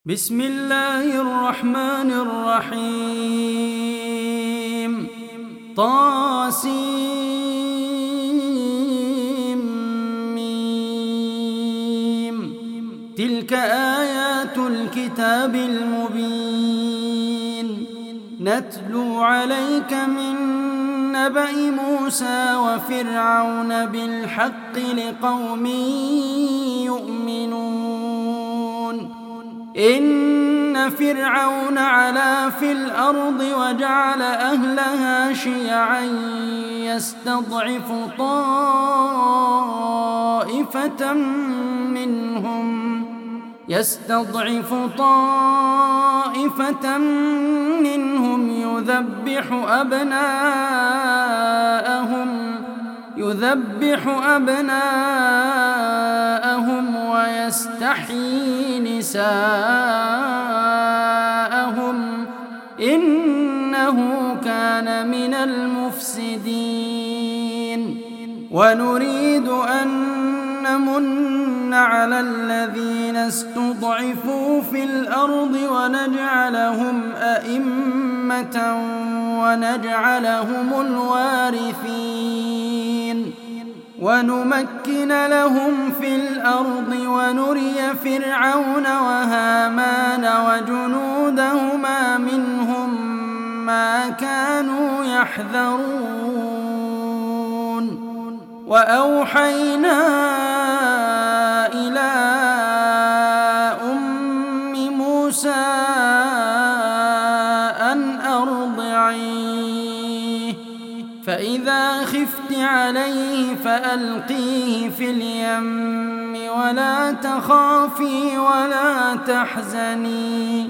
بسم الله الرحمن الرحيم طاسيم تلك آيات الكتاب المبين نتلو عليك من نبأ موسى وفرعون بالحق لقوم يؤمنون إن فرعون علا في الأرض وجعل أهلها شيعا يستضعف طائفة منهم يذبح أبناءهم ويستحيي نساءهم إنه كان من المفسدين ونريد أن نمن على الذين استضعفوا في الأرض ونجعلهم أئمة ونجعلهم الوارثين ونمكن لهم في الأرض ونري فرعون وهامان وجنودهما منهم ما كانوا يحذرون وأوحينا إلى أم موسى أن أرضعيه فإذا خفت عليه فألقيه في اليم ولا تخافي ولا تحزني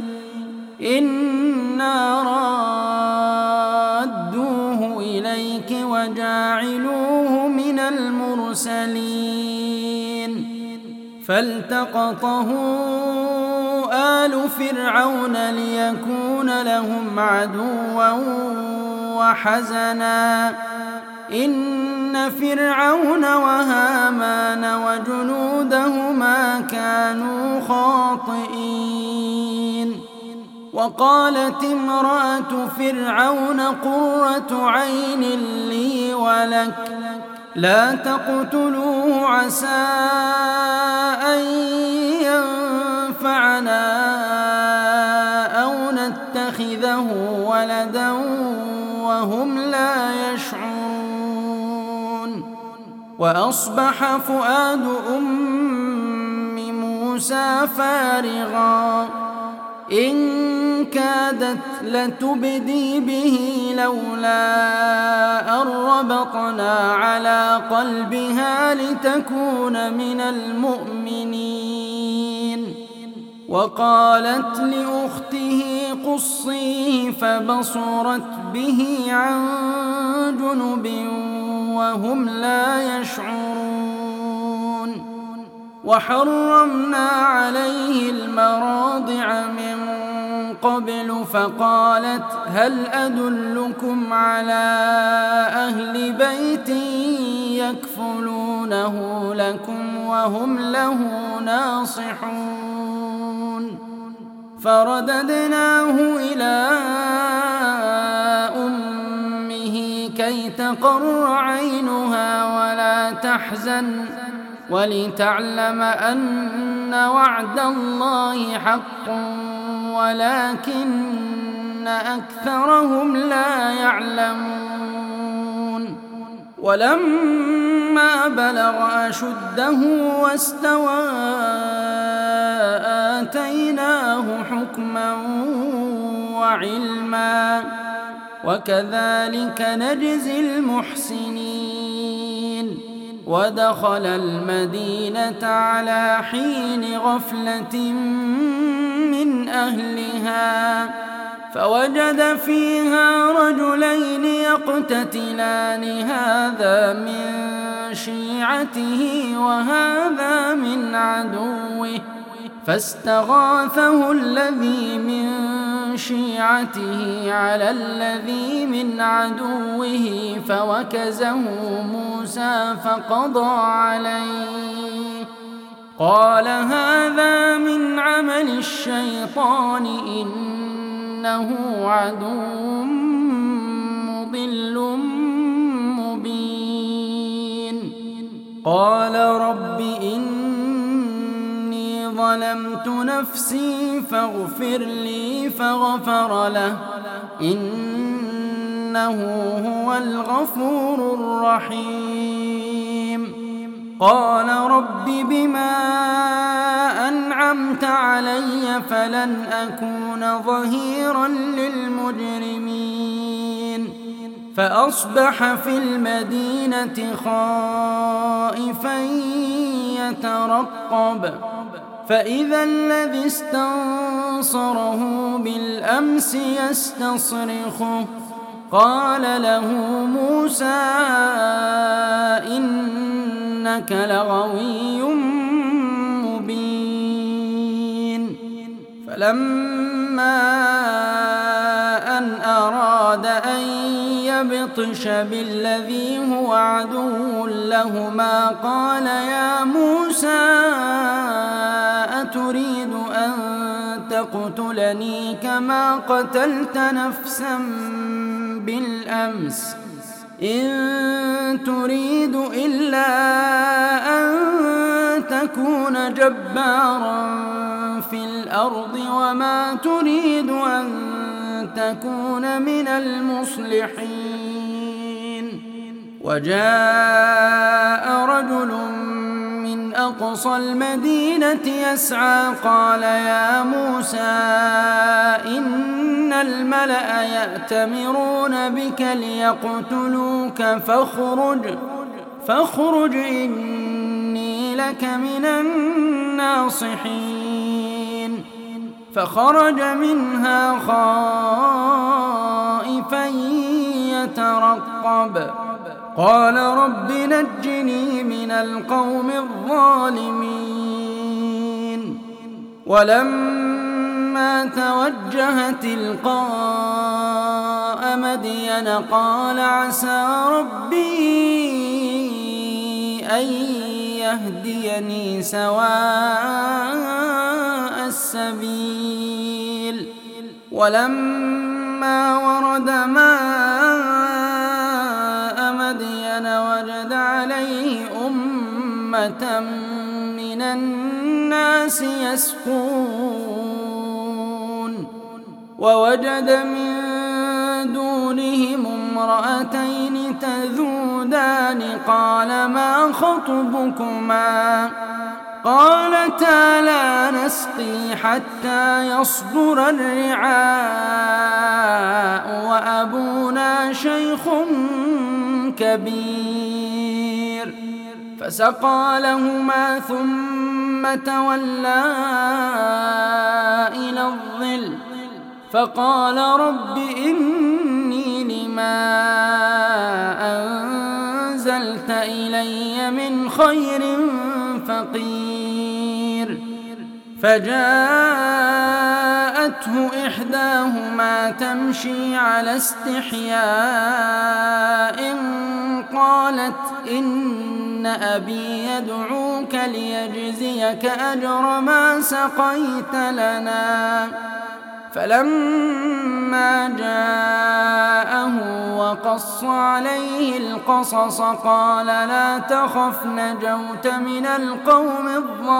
إنا رادوه إليك وجاعلوه من المرسلين فالتقطه آل فرعون ليكون لهم عدوا وحزنا إن فرعون وهامان وجنودهما كانوا خاطئين وقالت امرأة فرعون قرة عين لي ولك لا تقتلوه عسى أن ينفعنا أو نتخذه ولدا وهم لا يشعرون وأصبح فؤاد أم موسى فارغا إن كادت لتبدي به لولا أن ربطنا على قلبها لتكون من المؤمنين وقالت لأخته قصيه فبصرت به عن جنب وهم لا يشعرون وحرمنا عليه المراضع من قبل فقالت هل أدلكم على أهل بيت يكفلونه لكم وهم له ناصحون فرددناه إلى أمه كي تقر عينها ولا تحزن ولتعلم أن وعد الله حق ولكن أكثرهم لا يعلمون ولما بلغ أشده واستوى آتيناه حكما وعلما وكذلك نجزي المحسنين ودخل المدينة على حين غفلة من أهلها فوجد فيها رجلين يقتتلان هذا من شيعته وهذا من عدوه فاستغاثه الذي من شيعته على الذي من عدوه فوكزه موسى قال هذا من عمل الشيطان إنه عدو مضل مبين قال رب إني ظلمت نفسي فاغفر لي فغفر له إنه هو الغفور الرحيم قال رب بما أنعمت علي فلن أكون ظهيرا للمجرمين فأصبح في المدينة خائفا يترقب فإذا الذي استنصره بالأمس يستصرخه قال له موسى إنك لغوي مبين فلما أن أراد أن يبطش بالذي هو عدو لهما قال يا موسى أتريد أن تقتلني كما قتلت نفسا بالأمس إن تريد إلا أن تكون جبارا في الأرض وما تريد أن تكون من المصلحين وجاء رجل من أقصى المدينة يسعى قال يا موسى إن الملأ يأتمرون بك ليقتلوك فاخرج إني لك من الناصحين فخرج منها خائفا يترقب قال رب نجني من القوم الظالمين ولما توجه تلقاء مدين قال عسى ربي أن يهديني سواء السبيل ولما ورد ماء مدين وجد عليه أمة من الناس يسقون ووجد من دونهم امرأتين تذودان قال ما خطبكما قالتا لا نسقي حتى يصدر الرعاء وأبونا شيخ كبير فسقى لهما ثم تولى إلى الظل فقال رب إني لما أنزلت إلي من خير فقير فجاءته إحداهما تمشي على استحياء قالت إن أبي يدعوك ليجزيك أجر ما سقيت لنا فلما جاءه وقص عليه القصص قال لا تخف نجوت من القوم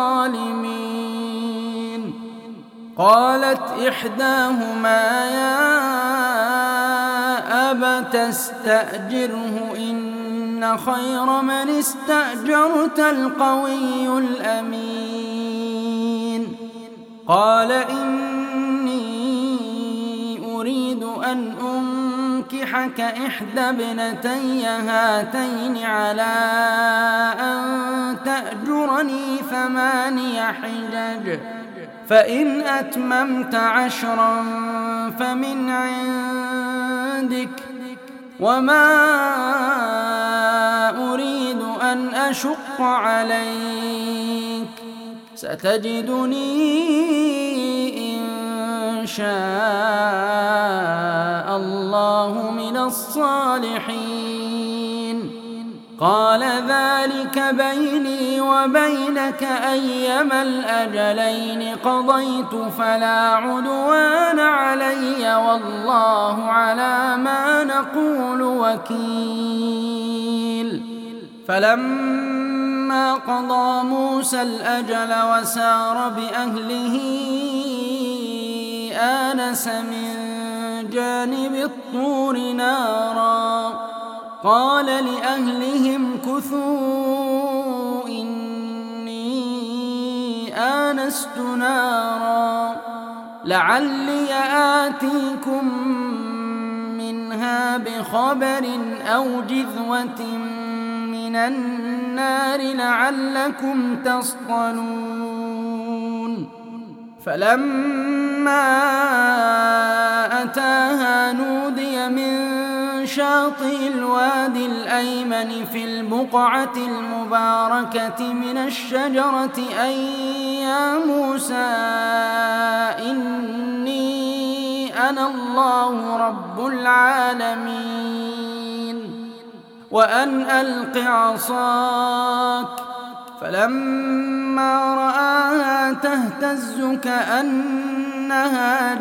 الظالمين قالت إحداهما يا أبت استأجره إن خير من استأجرت القوي الأمين قال إني أريد أن أنكحك إحدى ابنتي هاتين على أن تأجرني 8 حجج فإن أتممت 10 فمن عندك وما أريد أن أشق عليك ستجدني إن شاء الله من الصالحين قال ذلك بيني وبينك أيما الأجلين قضيت فلا عدوان علي والله على ما نقول وكيل. فلما قضى موسى الأجل وسار بأهله آنس من جانب الطور نارا قال لأهلهم كثوا إني آنست نارا لعلي آتيكم منها بخبر أو جذوة من النار لعلكم تصطلون. فلما أتاها نودي من شاطئ الوادي الأيمن في البقعة المباركة من الشجرة أن يا موسى إني أنا الله رب العالمين وأن ألق عصاك. فلما رآها تهتز كأنها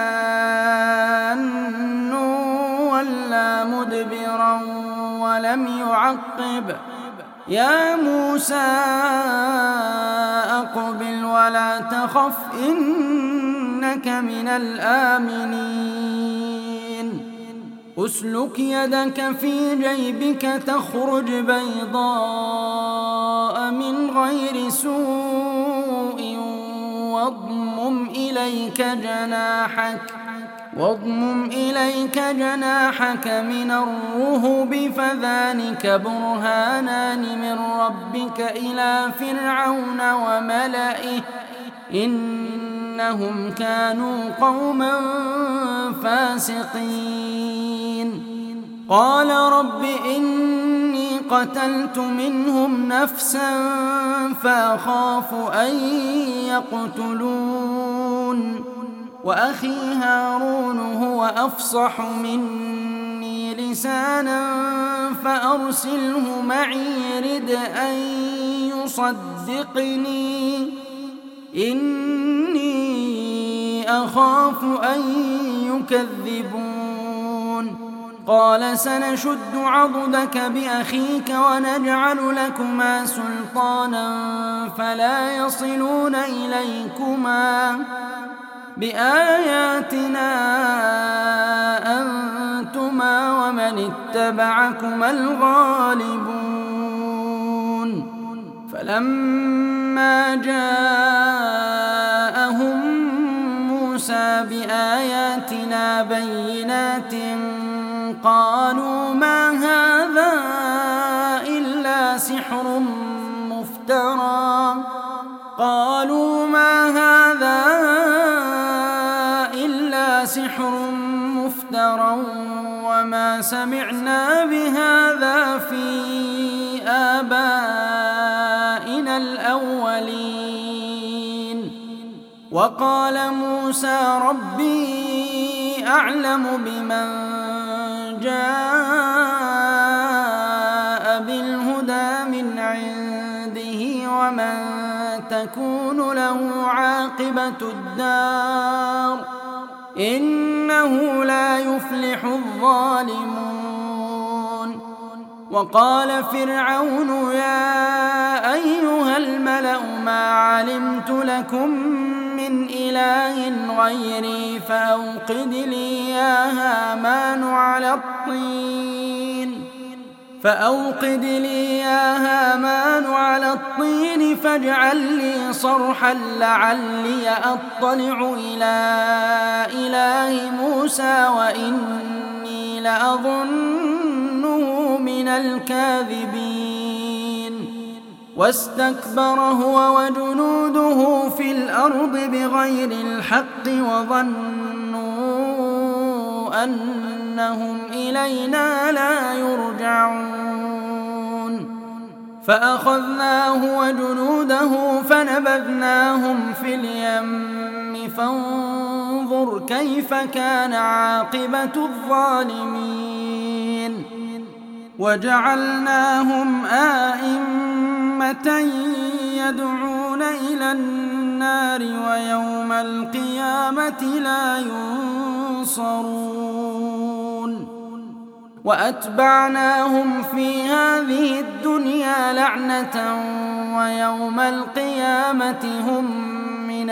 جان ولا مدبرا ولم يعقب يا موسى أقبل ولا تخف إنك من الآمنين. أسلك يدك في جيبك تخرج بيضاء من غير سوء واضمم إليك جناحك من الرهب فذلك برهانان من ربك إلى فرعون وملئه إنهم كانوا قوما فاسقين. قال رب إني قتلت منهم نفسا فأخاف أن يقتلون وأخي هارون هو أفصح مني لسانا فأرسله معي رد أن يصدقني إني أخاف أن يكذبون. قال سنشد عضدك بأخيك ونجعل لكما سلطانا فلا يصلون إليكما بآياتنا أنتما ومن اتبعكما الغالبون. فلما جاءهم موسى بآياتنا بينات قالوا ما هذا إلا سحر مفترى وما سمعنا بهذا في آبائنا الأولين. وقال موسى ربي أعلم بمن جاء بالهدى من عنده ومن تكون له عاقبة الدار إنه لا يفلح الظالمون. وقال فرعون يا أيها الملأ ما علمت لكم من إله غيري فأوقد لي يا هامان على الطين فاجعل لي صرحا لعلي أطلع إلى إله موسى وإني لأظنه من الكاذبين. واستكبر هو وجنوده في الأرض بغير الحق وظنوا أنهم إلينا لا يرجعون. فأخذناه وجنوده فنبذناهم في اليم فانظر كيف كان عاقبة الظالمين. وجعلناهم آئمة أمة يدعون إلى النار ويوم القيامة لا ينصرون وأتبعناهم في هذه الدنيا لعنة ويوم القيامة هم من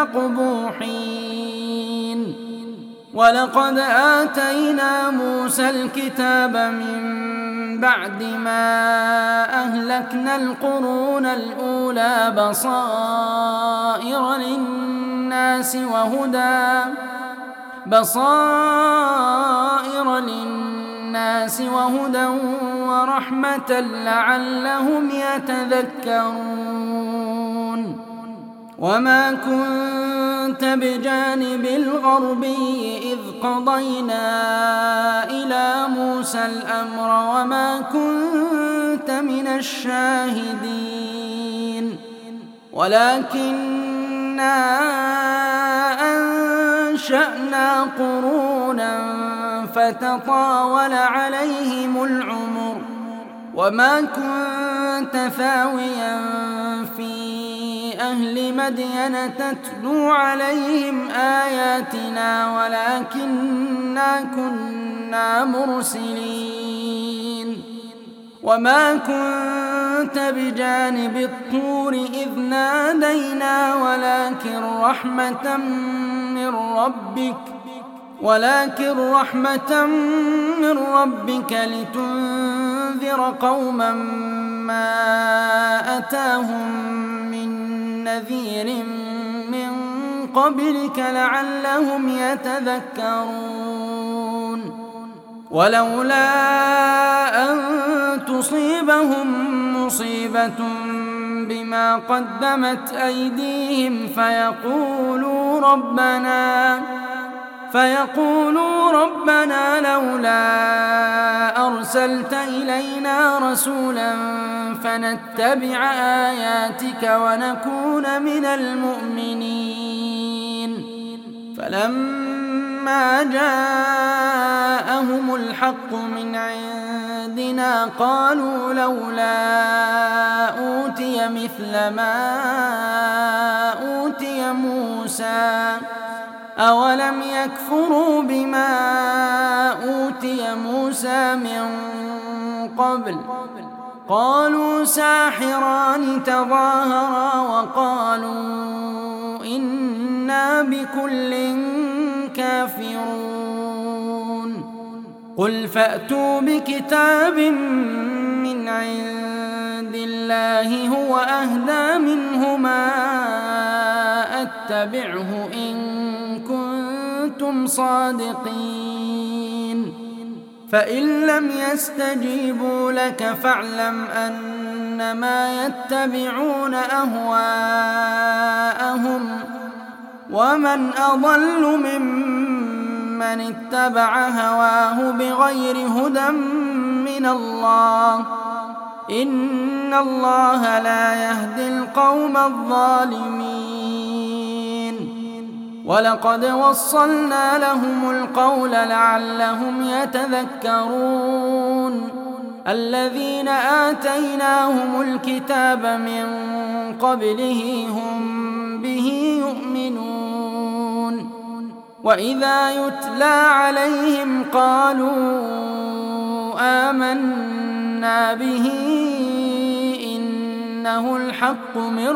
المقبوحين ولقد آتينا موسى الكتاب من بعد ما أهلكنا القرون الأولى بصائر للناس وهدى ورحمة لعلهم يتذكرون وما كنت بجانب الغربي إذ قضينا إلى موسى الأمر وما كنت من الشاهدين ولكننا أنشأنا قرونا فتطاول عليهم العمر وما كنت ثاويا في أهل مدين تتلو عليهم آياتنا ولكننا كنا مرسلين وما كنت بجانب الطور إذ نادينا ولكن رحمة من ربك لتنذر قوما ما أتاهم من نذير من قبلك لعلهم يتذكرون ولولا أن تصيبهم مصيبة بما قدمت أيديهم فيقولوا ربنا لولا أرسلت إلينا رسولا فنتبع آياتك ونكون من المؤمنين فلما جاءهم الحق من عندنا قالوا لولا أوتي مثل ما أوتي موسى أولم يكفروا بما أوتي موسى من قبل قالوا ساحران تظاهرا وقالوا إنا بكل كافرون قل فأتوا بكتاب من عند الله هو أهدى منهما أتبعه إن كنتم صادقين فإن لم يستجيبوا لك فاعلم أنما يتبعون أهواءهم ومن أضل ممن اتبع هواه بغير هدى من الله إن الله لا يهدي القوم الظالمين ولقد وصلنا لهم القول لعلهم يتذكرون الذين آتيناهم الكتاب من قبله هم به يؤمنون وإذا يتلى عليهم قالوا آمنا به إنه الحق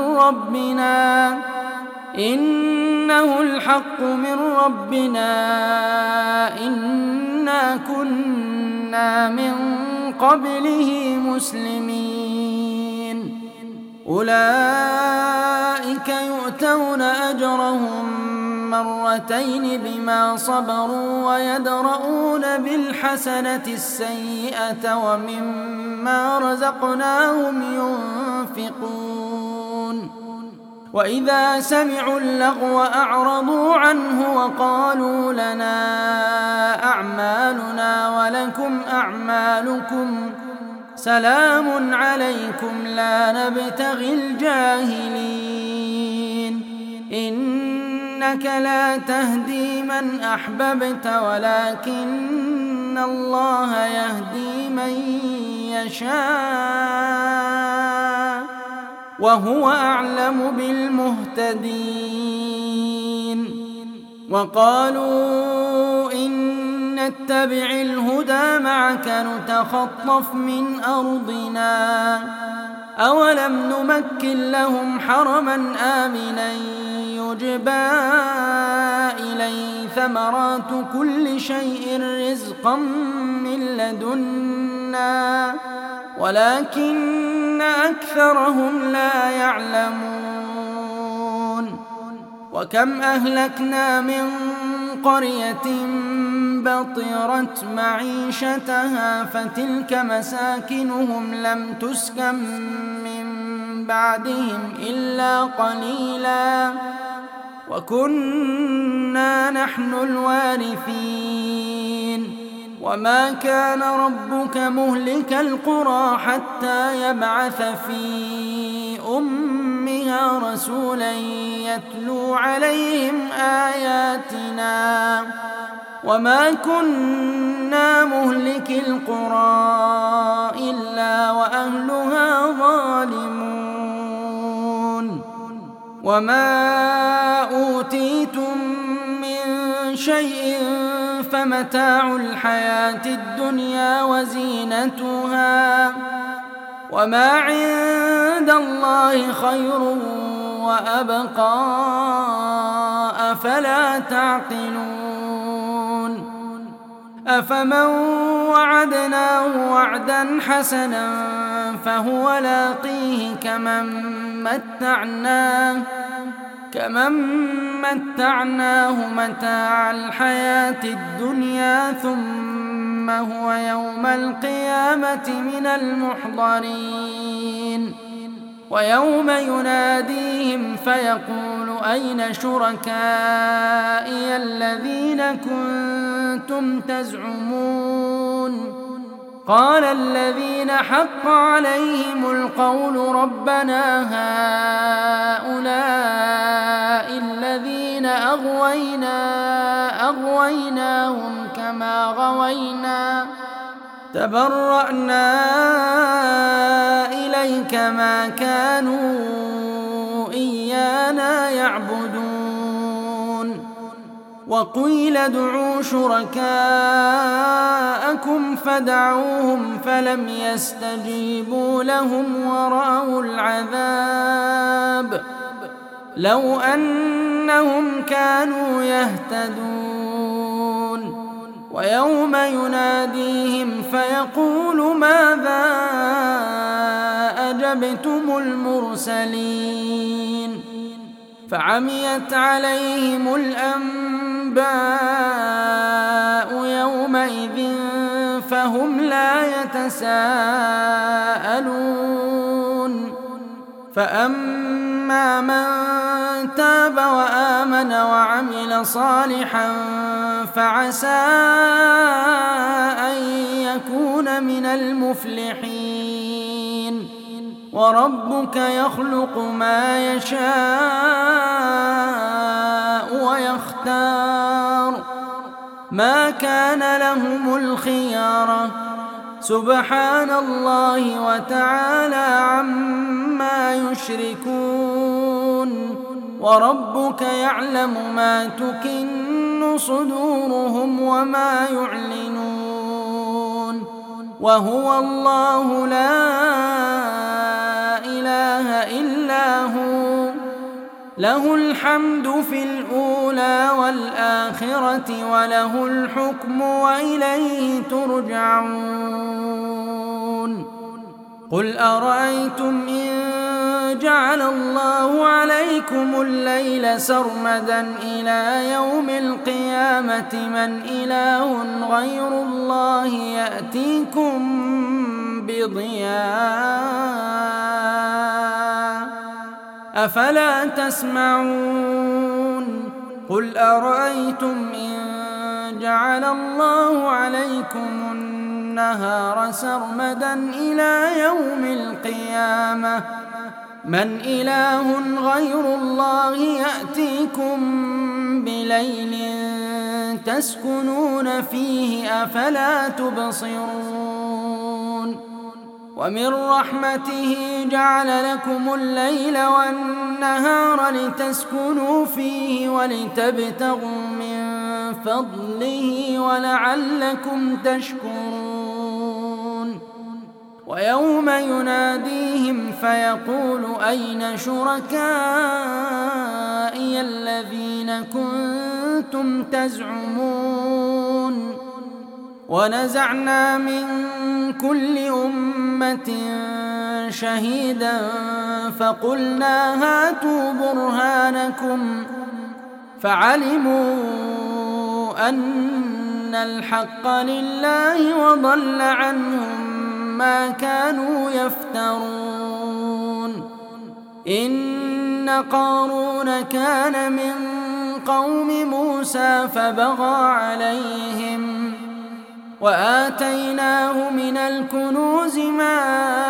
من ربنا إنا كنا من قبله مسلمين أولئك يؤتون أجرهم مرتين بما صبروا ويدرؤون بالحسنة السيئة ومما رزقناهم ينفقون وإذا سمعوا اللغو أعرضوا عنه وقالوا لنا أعمالنا ولكم أعمالكم سلام عليكم لا نبتغي الجاهلين إنك لا تهدي من أحببت ولكن الله يهدي من يشاء وهو أعلم بالمهتدين. وقالوا إن نتبع الهدى معك نتخطف من أرضنا أولم نمكن لهم حرما آمنا يجبى إليه ثمرات كل شيء رزقا من لدنا ولكن أكثرهم لا يعلمون. وكم أهلكنا من قرية بطرت معيشتها فتلك مساكنهم لم تسكن من بعدهم إلا قليلا وكنا نحن الوارثين. وما كان ربك مهلك القرى حتى يبعث في أمها رسولا يتلو عليهم آياتنا وما كنا مهلك القرى إلا وأهلها ظالمون. وما أوتيتم من شيء فمتاع الحياة الدنيا وزينتها وما عند الله خير وأبقى أفلا تعقلون. أفمن وعدناه وعدا حسنا فهو لاقيه كمن متعناه متاع الحياة الدنيا ثم هو يوم القيامة من المحضرين. ويوم يناديهم فيقول أين شركائي الذين كنتم تزعمون قال الذين حق عليهم القول ربنا هؤلاء الذين أغويناهم كما غوينا تبرأنا إليك ما كانوا إيانا يعبدون. وقيل ادعوا شركاءكم فدعوهم فلم يستجيبوا لهم ورأوا العذاب لو أنهم كانوا يهتدون. ويوم يناديهم فيقول ماذا أجبتم المرسلين فعميت عليهم الأنباء يومئذ فهم لا يتساءلون. فأما من تاب وآمن وعمل صالحا فعسى أن يكون من المفلحين. وربك يخلق ما يشاء ويختار ما كان لهم الخيارة سبحان الله وتعالى عما يشركون. وربك يعلم ما تكن صدورهم وما يعلنون وهو الله لا إله إلا هو له الحمد في الأولى والآخرة وله الحكم وإليه ترجعون. قل أرأيتم إن جعل الله عليكم الليل سرمدا إلى يوم القيامة من إله غير الله يأتيكم بضياء أفلا تسمعون. قل أرأيتم إن جعل الله عليكم النهار سرمدا إلى يوم القيامة من إله غير الله يأتيكم بليل تسكنون فيه أفلا تبصرون. ومن رحمته جعل لكم الليل والنهار لتسكنوا فيه ولتبتغوا من فضله ولعلكم تشكرون ويوم يناديهم فيقول أين شركائي الذين كنتم تزعمون ونزعنا من كل أمة شهيدا فقلنا هاتوا برهانكم فعلموا أن الحق لله وضل عنهم ما كانوا يفترون إن قارون كان من قوم موسى فبغى عليهم وآتيناه من الكنوز ما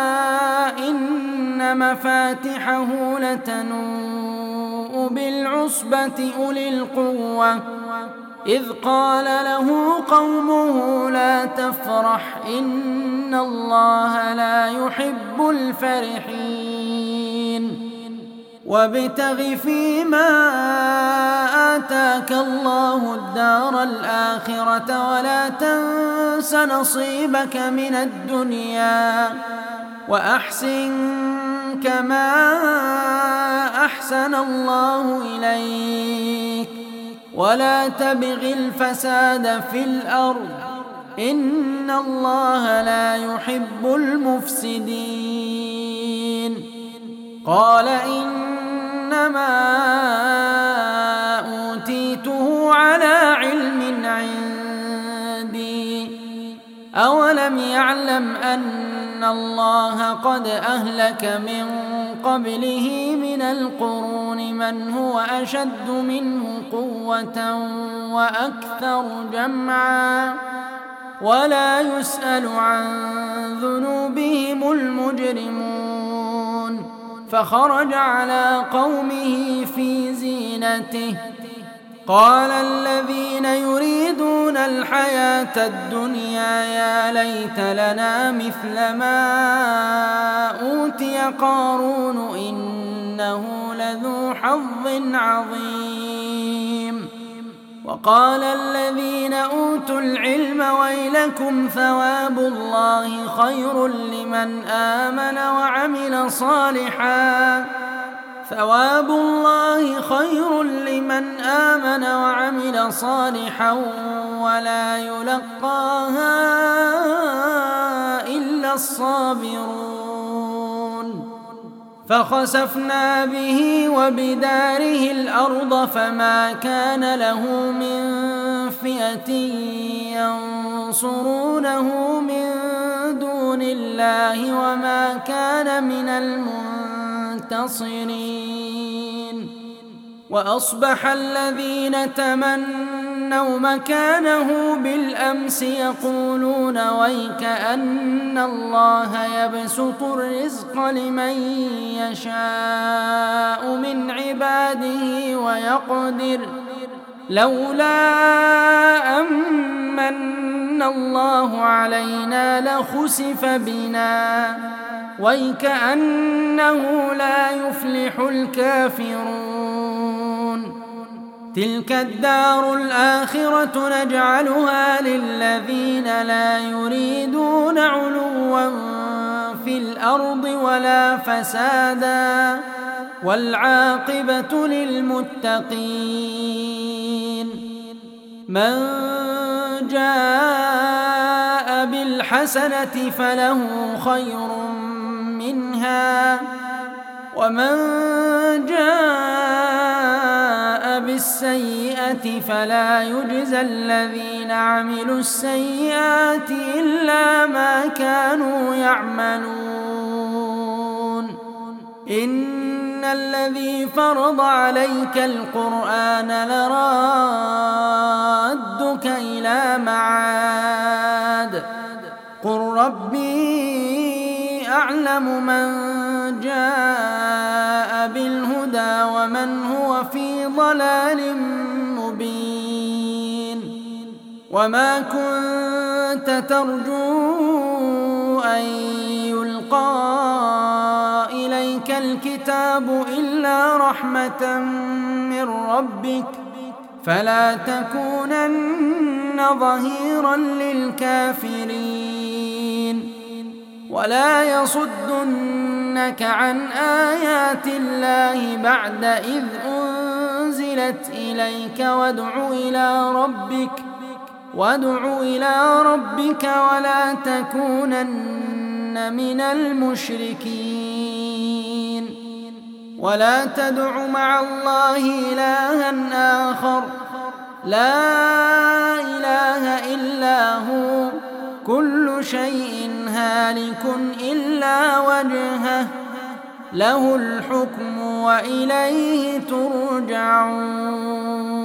إن مفاتحه لتنوء بالعصبة أولي القوة إذ قال له قومه لا تفرح إن الله لا يحب الفرحين وابتغ فيما آتاك الله الدار الآخرة ولا تنس نصيبك من الدنيا وأحسن كما أحسن الله إليك ولا تبغ الفساد في الأرض إن الله لا يحب المفسدين قال إنما أوتيته على علم عندي أولم يعلم أن الله قد أهلك من قبله من القرون من هو أشد منه قوة وأكثر جمعا ولا يسأل عن ذنوبهم المجرمون فخرج على قومه في زينته قال الذين يريدون الحياة الدنيا يا ليت لنا مثل ما أوتي قارون إنه لذو حظ عظيم وقال الذين أوتوا العلم ويلكم ثواب الله خير لمن آمن وعمل صالحا ثواب الله خير لمن آمن وعمل صالحا ولا يلقاها إلا الصابرون فخسفنا به وبداره الأرض فما كان له من فئة ينصرونه من دون الله وما كان من المنتصرين وأصبح الذين تمنوا مكانه بالأمس يقولون ويكأن الله يبسط الرزق لمن يشاء من عباده ويقدر لولا أمن الله علينا لخسف بنا ويكأنه لا يفلح الكافرون تلك الدار الآخرة نجعلها للذين لا يريدون علوا في الأرض ولا فسادا والعاقبة للمتقين من جاء بالحسنة فله خير منها ومن جاء بالسيئة فلا يجزى الذين عملوا السيئات إلا ما كانوا يعملون إن الذي فرض عليك القرآن لرادك إلى معاد قل ربي أعلم من جاء بالهدى ومن هو في ضلال مبين وما كنت ترجو أن يلقى يلقى إليك الكتاب إلا رحمة من ربك فلا تكونن ظهيرا للكافرين ولا يصدنك عن آيات الله بعد إذ أنزلت إليك وادع إلى ربك ولا تكونن من المشركين ولا تدع مع الله إلها آخر لا إله إلا هو كل شيء هالك إلا وجهه له الحكم وإليه ترجعون